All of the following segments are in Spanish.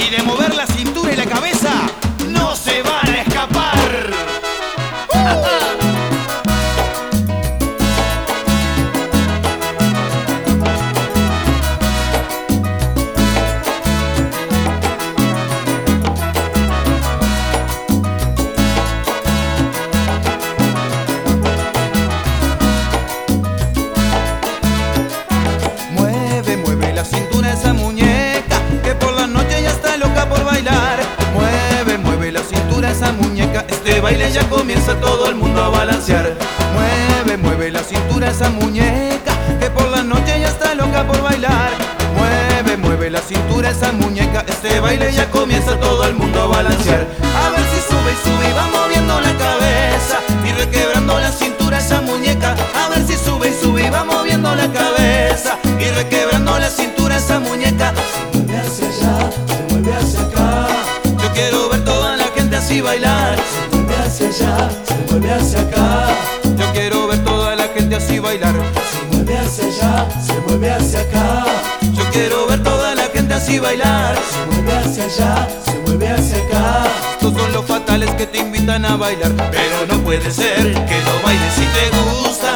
Y de mover la cintura y la cabeza, no se van a escapar. Mueve la cintura esa muñeca, que por la noche ya está loca por bailar. Mueve la cintura esa muñeca, este baile ya comienza, todo el mundo a balancear. Mueve la cintura esa muñeca, que por la noche ya está loca por bailar. Mueve la cintura esa muñeca, este baile ya comienza, todo el mundo a balancear. A ver si sube y sube y va moviendo la cabeza, y requebrando la cintura esa muñeca. A ver si sube y sube y va moviendo la cabeza, y requebrando la cintura esa muñeca. Se mueve hacia allá, se mueve hacia acá. Yo quiero ver toda la gente así bailar. Se mueve hacia allá, se mueve hacia acá. Yo quiero ver toda la gente así bailar. Se mueve hacia allá, se mueve hacia acá. Yo quiero ver toda la gente así bailar. Se mueve hacia allá, se mueve hacia acá. Estos son los fatales que te invitan a bailar, pero no puede ser que no bailes si te gusta.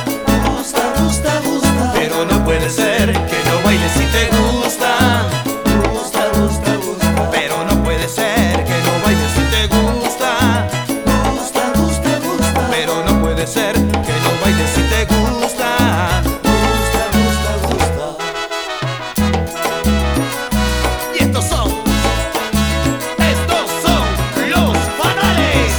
Gusta. Pero no puede ser que no bailes si te gusta. Gusta. Pero no puede ser que no bailes si te gusta. Gusta. Pero no puede ser que no bailes si te gusta. Gusta. Y estos son los fatales.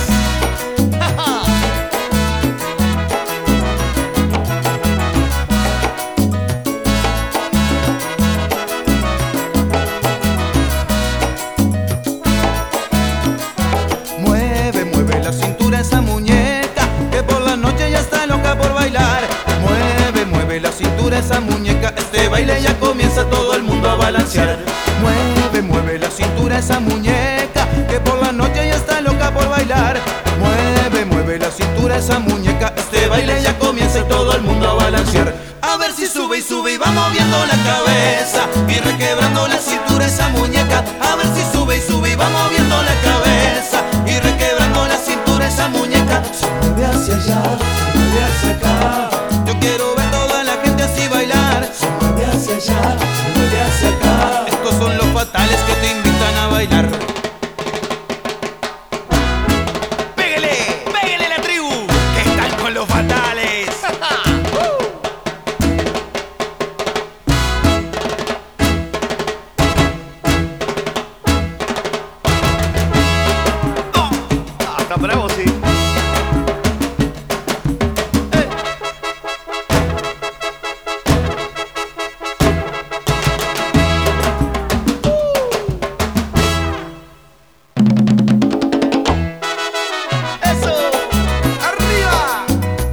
Mueve la cintura esa muñeca, que por la noche ya está loca por bailar. Mueve la cintura esa muñeca, este baile ya comienza, todo el mundo a balancear. Mueve la cintura esa muñeca, que por la noche ya está loca por bailar. Mueve la cintura esa muñeca, este baile ya comienza y todo el mundo a balancear. A ver si sube y va moviendo la cabeza, y requebrando la cintura esa muñeca. A ver si sube y va moviendo la cabeza, y requebrando la cintura esa muñeca. Se mueve hacia allá, se mueve hacia acá. Yo quiero ver toda la gente así bailar. Se mueve hacia allá, se mueve hacia acá. Estos son los fatales que te invitan a bailar. Pégale la tribu, que están con los fatales. Está bravo, sí. ¡Eso! ¡Arriba!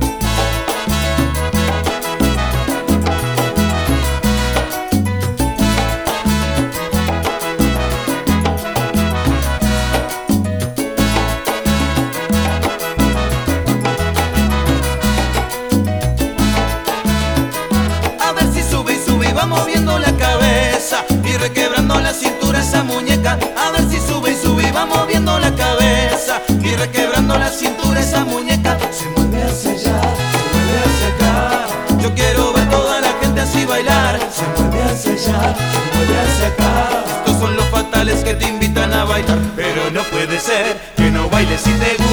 A ver si sube y va moviendo la cabeza, y requebrando la cintura esa muñeca. A ver si sube y va moviendo la cabeza, y requebrando la cintura esa muñeca. Se mueve hacia allá, se mueve hacia acá. Yo quiero ver toda la gente así bailar. Se mueve hacia allá, se mueve hacia acá. Estos son los fatales que te invitan a bailar, pero no puede ser que no bailes si te gusta.